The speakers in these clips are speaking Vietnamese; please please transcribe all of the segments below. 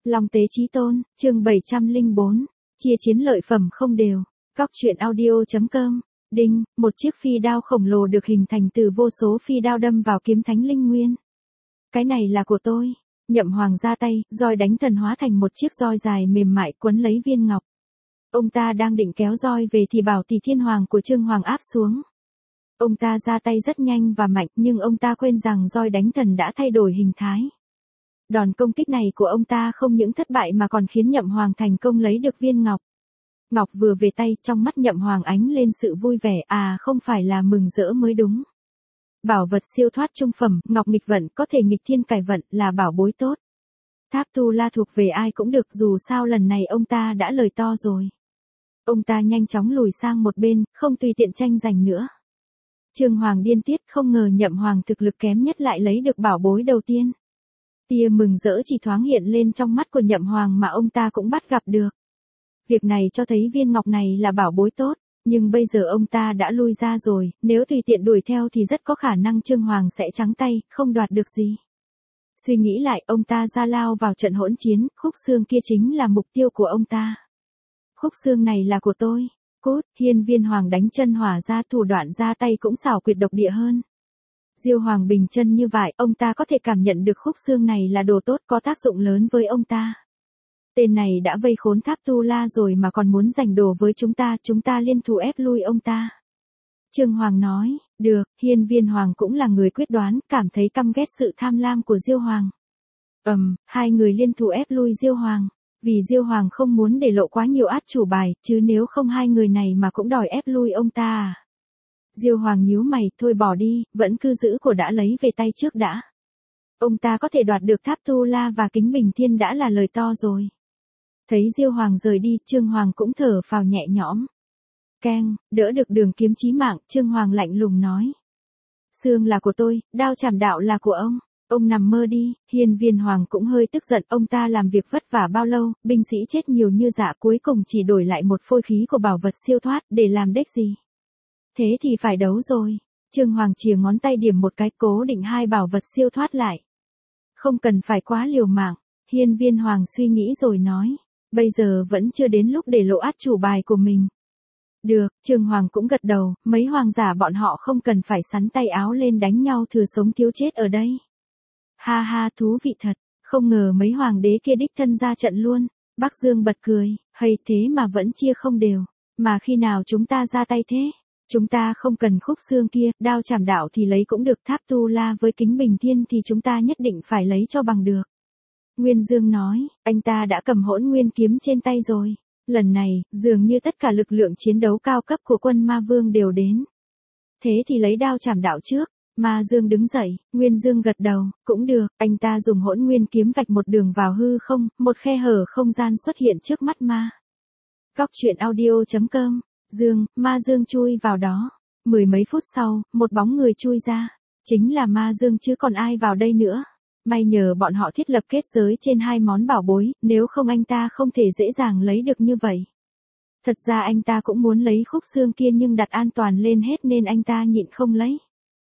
Long Tế Chí Tôn, chương 704, chia chiến lợi phẩm không đều. Góc truyện audio.com. Đinh, một chiếc phi đao khổng lồ được hình thành từ vô số phi đao đâm vào kiếm thánh linh nguyên. Cái này là của tôi. Nhậm Hoàng ra tay, roi đánh thần hóa thành một chiếc roi dài mềm mại quấn lấy viên ngọc. Ông ta đang định kéo roi về thì bảo Tỷ Thiên Hoàng của Trương Hoàng áp xuống. Ông ta ra tay rất nhanh và mạnh, nhưng ông ta quên rằng roi đánh thần đã thay đổi hình thái. Đòn công kích này của ông ta không những thất bại mà còn khiến Nhậm Hoàng thành công lấy được viên ngọc. Ngọc vừa về tay, trong mắt Nhậm Hoàng ánh lên sự vui vẻ, không phải là mừng rỡ mới đúng. Bảo vật siêu thoát trung phẩm, ngọc nghịch vận, có thể nghịch thiên cải vận, là bảo bối tốt. Tháp Tu La thuộc về ai cũng được, dù sao lần này ông ta đã lời to rồi. Ông ta nhanh chóng lùi sang một bên, không tùy tiện tranh giành nữa. Trương Hoàng điên tiết, không ngờ Nhậm Hoàng thực lực kém nhất lại lấy được bảo bối đầu tiên. Tia mừng rỡ chỉ thoáng hiện lên trong mắt của Nhậm Hoàng mà ông ta cũng bắt gặp được. Việc này cho thấy viên ngọc này là bảo bối tốt, nhưng bây giờ ông ta đã lui ra rồi, nếu tùy tiện đuổi theo thì rất có khả năng Trương Hoàng sẽ trắng tay, không đoạt được gì. Suy nghĩ lại, ông ta ra lao vào trận hỗn chiến, khúc xương kia chính là mục tiêu của ông ta. Khúc xương này là của tôi. Cốt, Hiên Viên Hoàng đánh chân hỏa ra, thủ đoạn ra tay cũng xảo quyệt độc địa hơn. Diêu Hoàng bình chân như vậy, ông ta có thể cảm nhận được khúc xương này là đồ tốt, có tác dụng lớn với ông ta. Tên này đã vây khốn Tháp Tu La rồi mà còn muốn giành đồ với chúng ta liên thủ ép lui ông ta. Trương Hoàng nói, được, Hiên Viên Hoàng cũng là người quyết đoán, cảm thấy căm ghét sự tham lam của Diêu Hoàng. Hai người liên thủ ép lui Diêu Hoàng, vì Diêu Hoàng không muốn để lộ quá nhiều át chủ bài, chứ nếu không hai người này mà cũng đòi ép lui ông ta à. Diêu Hoàng nhíu mày, thôi bỏ đi, vẫn cứ giữ của đã lấy về tay trước đã. Ông ta có thể đoạt được Tháp Tu La và Kính Bình Thiên đã là lời to rồi. Thấy Diêu Hoàng rời đi, Trương Hoàng cũng thở phào nhẹ nhõm. Keng, đỡ được đường kiếm chí mạng, Trương Hoàng lạnh lùng nói. Xương là của tôi, đao chảm đạo là của ông nằm mơ đi. Hiên Viên Hoàng cũng hơi tức giận, ông ta làm việc vất vả bao lâu, binh sĩ chết nhiều như dạ, cuối cùng chỉ đổi lại một phôi khí của bảo vật siêu thoát, để làm đếch gì. Thế thì phải đấu rồi. Trương Hoàng chìa ngón tay điểm một cái, cố định hai bảo vật siêu thoát lại. Không cần phải quá liều mạng. Hiên Viên Hoàng suy nghĩ rồi nói. Bây giờ vẫn chưa đến lúc để lộ át chủ bài của mình. Được, Trương Hoàng cũng gật đầu, mấy hoàng giả bọn họ không cần phải sắn tay áo lên đánh nhau thừa sống thiếu chết ở đây. Ha ha, thú vị thật, không ngờ mấy hoàng đế kia đích thân ra trận luôn. Bắc Dương bật cười, hay thế mà vẫn chia không đều, mà khi nào chúng ta ra tay thế? Chúng ta không cần khúc xương kia, đao chảm đạo thì lấy cũng được, Tháp Tu La với Kính Bình Thiên thì chúng ta nhất định phải lấy cho bằng được. Nguyên Dương nói, anh ta đã cầm Hỗn Nguyên kiếm trên tay rồi. Lần này, dường như tất cả lực lượng chiến đấu cao cấp của quân Ma Vương đều đến. Thế thì lấy đao chảm đạo trước. Ma Dương đứng dậy, Nguyên Dương gật đầu, cũng được, anh ta dùng Hỗn Nguyên kiếm vạch một đường vào hư không, một khe hở không gian xuất hiện trước mắt ma. Góc truyện audio.com, Ma Dương chui vào đó. Mười mấy phút sau, một bóng người chui ra. Chính là Ma Dương chứ còn ai vào đây nữa. May nhờ bọn họ thiết lập kết giới trên hai món bảo bối, nếu không anh ta không thể dễ dàng lấy được như vậy. Thật ra anh ta cũng muốn lấy khúc xương kia nhưng đặt an toàn lên hết nên anh ta nhịn không lấy.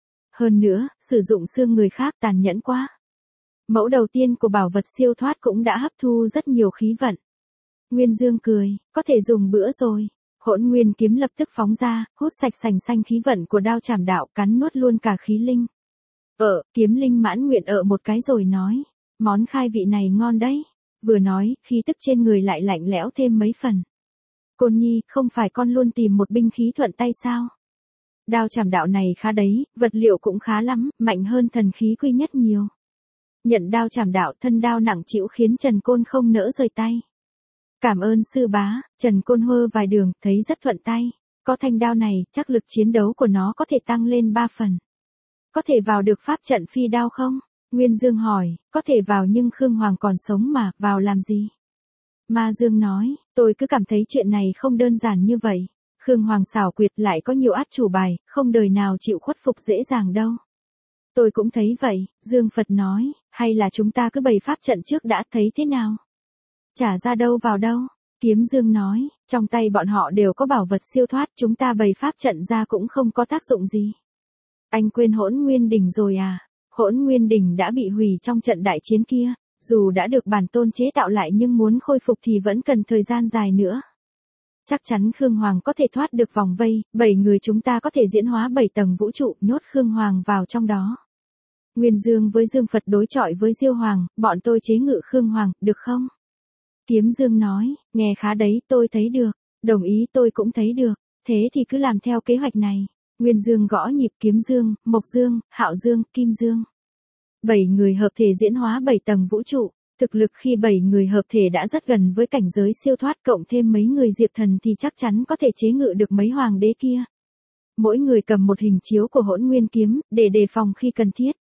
Hơn nữa, sử dụng xương người khác tàn nhẫn quá. Mẫu đầu tiên của bảo vật siêu thoát cũng đã hấp thu rất nhiều khí vận. Nguyên Dương cười, có thể dùng bữa rồi. Hỗn Nguyên kiếm lập tức phóng ra, hút sạch sành xanh khí vận của đao chảm đạo, cắn nuốt luôn cả khí linh. Kiếm linh mãn nguyện một cái rồi nói, món khai vị này ngon đấy. Vừa nói, khí tức trên người lại lạnh lẽo thêm mấy phần. Côn Nhi, không phải con luôn tìm một binh khí thuận tay sao? Đao chảm đạo này khá đấy, vật liệu cũng khá lắm, mạnh hơn thần khí quy nhất nhiều. Nhận đao chảm đạo, thân đao nặng chịu khiến Trần Côn không nỡ rời tay. Cảm ơn sư bá. Trần Côn hơ vài đường, thấy rất thuận tay. Có thanh đao này, chắc lực chiến đấu của nó có thể tăng lên 3 phần. Có thể vào được pháp trận phi đao không? Nguyên Dương hỏi, có thể vào nhưng Khương Hoàng còn sống mà, vào làm gì? Ma Dương nói, tôi cứ cảm thấy chuyện này không đơn giản như vậy. Khương Hoàng xảo quyệt lại có nhiều át chủ bài, không đời nào chịu khuất phục dễ dàng đâu. Tôi cũng thấy vậy, Dương Phật nói, hay là chúng ta cứ bày pháp trận trước đã, thấy thế nào? Chả ra đâu vào đâu. Kiếm Dương nói, trong tay bọn họ đều có bảo vật siêu thoát, chúng ta bày pháp trận ra cũng không có tác dụng gì. Anh quên Hỗn Nguyên đỉnh rồi à? Hỗn Nguyên đỉnh đã bị hủy trong trận đại chiến kia. Dù đã được bản tôn chế tạo lại nhưng muốn khôi phục thì vẫn cần thời gian dài nữa. Chắc chắn Khương Hoàng có thể thoát được vòng vây, 7 người chúng ta có thể diễn hóa 7 tầng vũ trụ, nhốt Khương Hoàng vào trong đó. Nguyên Dương với Dương Phật đối chọi với Diêu Hoàng, bọn tôi chế ngự Khương Hoàng, được không? Kiếm Dương nói, nghe khá đấy, tôi thấy được. Đồng ý, tôi cũng thấy được. Thế thì cứ làm theo kế hoạch này. Nguyên Dương gõ nhịp, Kiếm Dương, Mộc Dương, Hạo Dương, Kim Dương. 7 người hợp thể diễn hóa 7 tầng vũ trụ. Thực lực khi 7 người hợp thể đã rất gần với cảnh giới siêu thoát, cộng thêm mấy người Diệp Thần thì chắc chắn có thể chế ngự được mấy hoàng đế kia. Mỗi người cầm một hình chiếu của Hỗn Nguyên kiếm, để đề phòng khi cần thiết.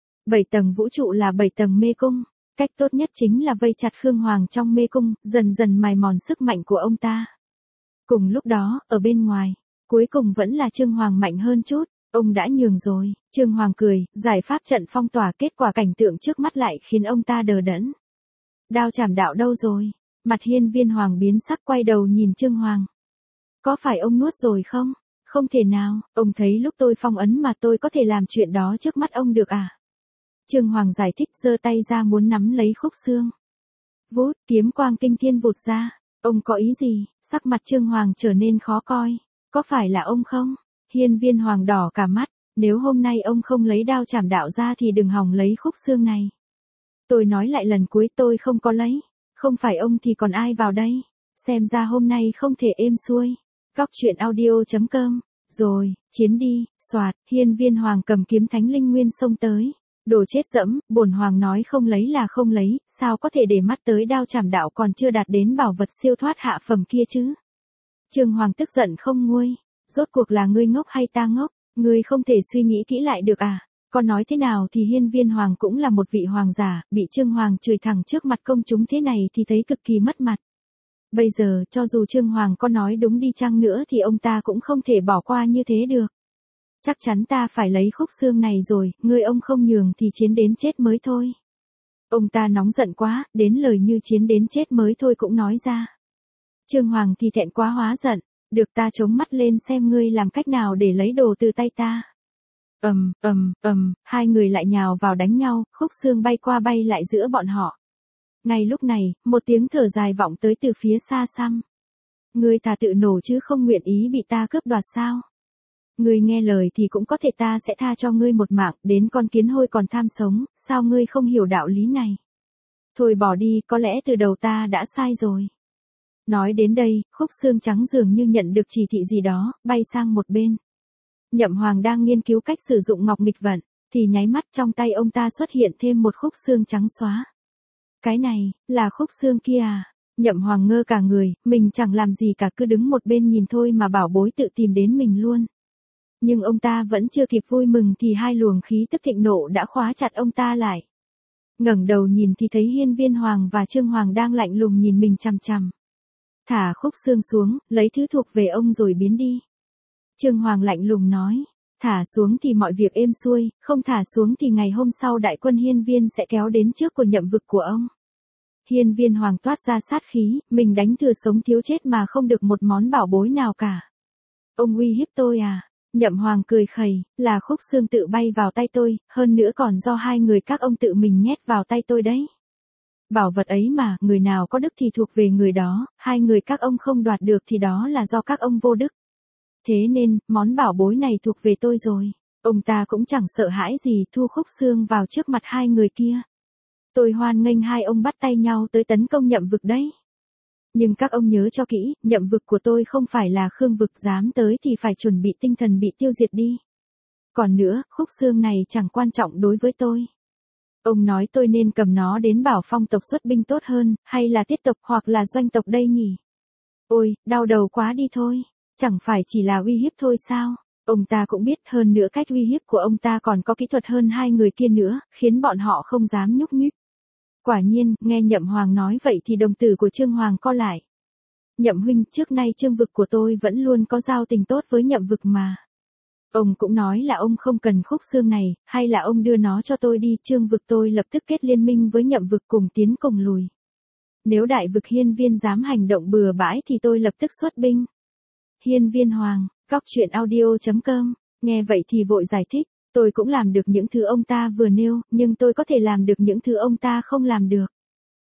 7 tầng vũ trụ là 7 tầng mê cung. Cách tốt nhất chính là vây chặt Khương Hoàng trong mê cung, dần dần mài mòn sức mạnh của ông ta. Cùng lúc đó, ở bên ngoài, cuối cùng vẫn là Trương Hoàng mạnh hơn chút. Ông đã nhường rồi. Trương Hoàng cười, giải pháp trận phong tỏa, kết quả cảnh tượng trước mắt lại khiến ông ta đờ đẫn. Đao chảm đạo đâu rồi? Mặt Hiên Viên Hoàng biến sắc, quay đầu nhìn Trương Hoàng. Có phải ông nuốt rồi không? Không thể nào, ông thấy lúc tôi phong ấn mà tôi có thể làm chuyện đó trước mắt ông được à? Trương Hoàng giải thích, giơ tay ra muốn nắm lấy khúc xương. Vút, kiếm quang kinh thiên vụt ra. Ông có ý gì? Sắc mặt Trương Hoàng trở nên khó coi. Có phải là ông không? Hiên Viên Hoàng đỏ cả mắt. Nếu hôm nay ông không lấy đao chảm đạo ra thì đừng hòng lấy khúc xương này. Tôi nói lại lần cuối, tôi không có lấy. Không phải ông thì còn ai vào đây? Xem ra hôm nay không thể êm xuôi. Góc truyện audio.com. Rồi, chiến đi. Soạt, Hiên Viên Hoàng cầm kiếm Thánh Linh Nguyên xông tới. Đồ chết dẫm, bổn hoàng nói không lấy là không lấy, sao có thể để mắt tới đao chảm đạo còn chưa đạt đến bảo vật siêu thoát hạ phẩm kia chứ? Trương Hoàng tức giận không nguôi. Rốt cuộc là ngươi ngốc hay ta ngốc? Ngươi không thể suy nghĩ kỹ lại được à? Con nói thế nào thì Hiên Viên Hoàng cũng là một vị hoàng giả, bị Trương Hoàng chửi thẳng trước mặt công chúng thế này thì thấy cực kỳ mất mặt. Bây giờ, cho dù Trương Hoàng có nói đúng đi chăng nữa thì ông ta cũng không thể bỏ qua như thế được. Chắc chắn ta phải lấy khúc xương này rồi, ngươi ông không nhường thì chiến đến chết mới thôi. Ông ta nóng giận quá, đến lời như chiến đến chết mới thôi cũng nói ra. Trương Hoàng thì thẹn quá hóa giận, được ta chống mắt lên xem ngươi làm cách nào để lấy đồ từ tay ta. Hai người lại nhào vào đánh nhau, khúc xương bay qua bay lại giữa bọn họ. Ngay lúc này, một tiếng thở dài vọng tới từ phía xa xăm. Ngươi thà tự nổ chứ không nguyện ý bị ta cướp đoạt sao? Ngươi nghe lời thì cũng có thể ta sẽ tha cho ngươi một mạng, đến con kiến hôi còn tham sống, sao ngươi không hiểu đạo lý này? Thôi bỏ đi, có lẽ từ đầu ta đã sai rồi. Nói đến đây, khúc xương trắng dường như nhận được chỉ thị gì đó, bay sang một bên. Nhậm Hoàng đang nghiên cứu cách sử dụng ngọc nghịch vận, thì nháy mắt trong tay ông ta xuất hiện thêm một khúc xương trắng xóa. Cái này, là khúc xương kia à? Nhậm Hoàng ngơ cả người, mình chẳng làm gì cả, cứ đứng một bên nhìn thôi mà bảo bối tự tìm đến mình luôn. Nhưng ông ta vẫn chưa kịp vui mừng thì hai luồng khí tức thịnh nộ đã khóa chặt ông ta lại. Ngẩng đầu nhìn thì thấy Hiên Viên Hoàng và Trương Hoàng đang lạnh lùng nhìn mình chằm chằm. Thả khúc xương xuống, lấy thứ thuộc về ông rồi biến đi. Trương Hoàng lạnh lùng nói, thả xuống thì mọi việc êm xuôi, không thả xuống thì ngày hôm sau đại quân Hiên Viên sẽ kéo đến trước của nhậm vực của ông. Hiên Viên Hoàng toát ra sát khí, mình đánh thừa sống thiếu chết mà không được một món bảo bối nào cả. Ông uy hiếp tôi à? Nhậm Hoàng cười khẩy, là khúc xương tự bay vào tay tôi, hơn nữa còn do hai người các ông tự mình nhét vào tay tôi đấy. Bảo vật ấy mà, người nào có đức thì thuộc về người đó, hai người các ông không đoạt được thì đó là do các ông vô đức. Thế nên, món bảo bối này thuộc về tôi rồi. Ông ta cũng chẳng sợ hãi gì, thu khúc xương vào trước mặt hai người kia. Tôi hoan nghênh hai ông bắt tay nhau tới tấn công nhậm vực đấy. Nhưng các ông nhớ cho kỹ, nhậm vực của tôi không phải là Khương vực, dám tới thì phải chuẩn bị tinh thần bị tiêu diệt đi. Còn nữa, khúc xương này chẳng quan trọng đối với tôi. Ông nói tôi nên cầm nó đến bảo phong tộc xuất binh tốt hơn, hay là tiết tộc hoặc là doanh tộc đây nhỉ? Ôi, đau đầu quá đi thôi. Chẳng phải chỉ là uy hiếp thôi sao? Ông ta cũng biết, hơn nữa cách uy hiếp của ông ta còn có kỹ thuật hơn hai người kia nữa, khiến bọn họ không dám nhúc nhích. Quả nhiên, nghe Nhậm Hoàng nói vậy thì đồng tử của Trương Hoàng co lại. Nhậm huynh, trước nay Trương vực của tôi vẫn luôn có giao tình tốt với Nhậm vực mà. Ông cũng nói là ông không cần khúc xương này, hay là ông đưa nó cho tôi đi, Trương vực tôi lập tức kết liên minh với Nhậm vực cùng tiến cùng lùi. Nếu đại vực Hiên Viên dám hành động bừa bãi thì tôi lập tức xuất binh. Hiên Viên Hoàng, góc truyện audio.com, nghe vậy thì vội giải thích, tôi cũng làm được những thứ ông ta vừa nêu, nhưng tôi có thể làm được những thứ ông ta không làm được.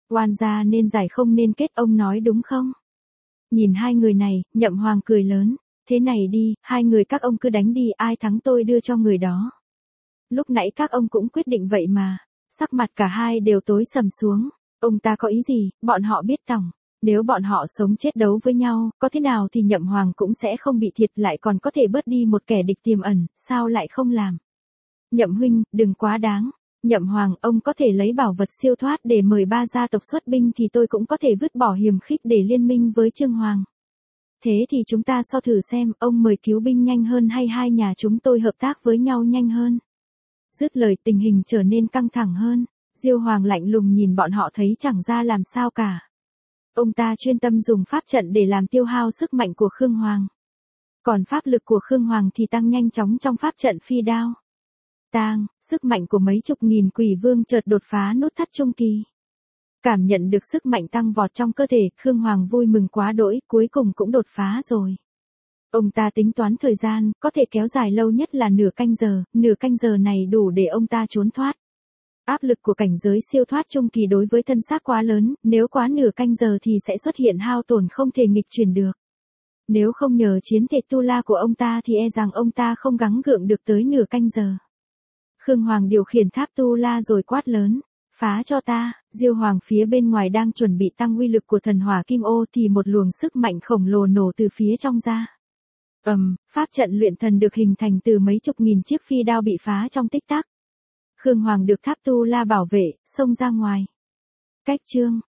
Oan gia nên giải không nên kết, ông nói đúng không? Nhìn hai người này, Nhậm Hoàng cười lớn. Thế này đi, hai người các ông cứ đánh đi, ai thắng tôi đưa cho người đó. Lúc nãy các ông cũng quyết định vậy mà. Sắc mặt cả hai đều tối sầm xuống. Ông ta có ý gì, bọn họ biết tỏng. Nếu bọn họ sống chết đấu với nhau, có thế nào thì Nhậm Hoàng cũng sẽ không bị thiệt, lại còn có thể bớt đi một kẻ địch tiềm ẩn, sao lại không làm? Nhậm huynh, đừng quá đáng. Nhậm Hoàng, ông có thể lấy bảo vật siêu thoát để mời ba gia tộc xuất binh thì tôi cũng có thể vứt bỏ hiềm khích để liên minh với Trương Hoàng. Thế thì chúng ta so thử xem, ông mời cứu binh nhanh hơn hay hai nhà chúng tôi hợp tác với nhau nhanh hơn. Dứt lời tình hình trở nên căng thẳng hơn. Diêu Hoàng lạnh lùng nhìn bọn họ thấy chẳng ra làm sao cả. Ông ta chuyên tâm dùng pháp trận để làm tiêu hao sức mạnh của Khương Hoàng. Còn pháp lực của Khương Hoàng thì tăng nhanh chóng trong pháp trận phi đao. Sức mạnh của mấy chục nghìn quỷ vương chợt đột phá nút thắt trung kỳ. Cảm nhận được sức mạnh tăng vọt trong cơ thể, Khương Hoàng vui mừng quá đỗi, cuối cùng cũng đột phá rồi. Ông ta tính toán thời gian, có thể kéo dài lâu nhất là nửa canh giờ này đủ để ông ta trốn thoát. Áp lực của cảnh giới siêu thoát trung kỳ đối với thân xác quá lớn, nếu quá nửa canh giờ thì sẽ xuất hiện hao tổn không thể nghịch chuyển được. Nếu không nhờ chiến thể tu la của ông ta thì e rằng ông ta không gắng gượng được tới nửa canh giờ. Khương Hoàng điều khiển tháp tu la rồi quát lớn. Phá cho ta. Diêu Hoàng phía bên ngoài đang chuẩn bị tăng uy lực của thần hỏa kim ô thì một luồng sức mạnh khổng lồ nổ từ phía trong ra. Pháp trận luyện thần được hình thành từ mấy chục nghìn chiếc phi đao bị phá trong tích tắc. Khương Hoàng được tháp tu la bảo vệ, xông ra ngoài. Cách chương